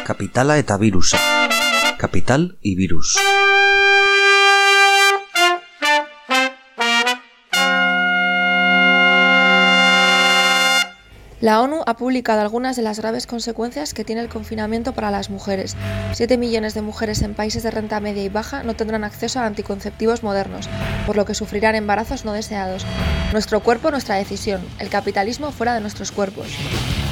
Kapitala eta virusa. Capital y virus. La ONU ha publicado algunas de las graves consecuencias que tiene el confinamiento para las mujeres. 7 millones de mujeres en países de renta media y baja no tendrán acceso a anticonceptivos modernos, por lo que sufrirán embarazos no deseados. Nuestro cuerpo, nuestra decisión. El capitalismo fuera de nuestros cuerpos.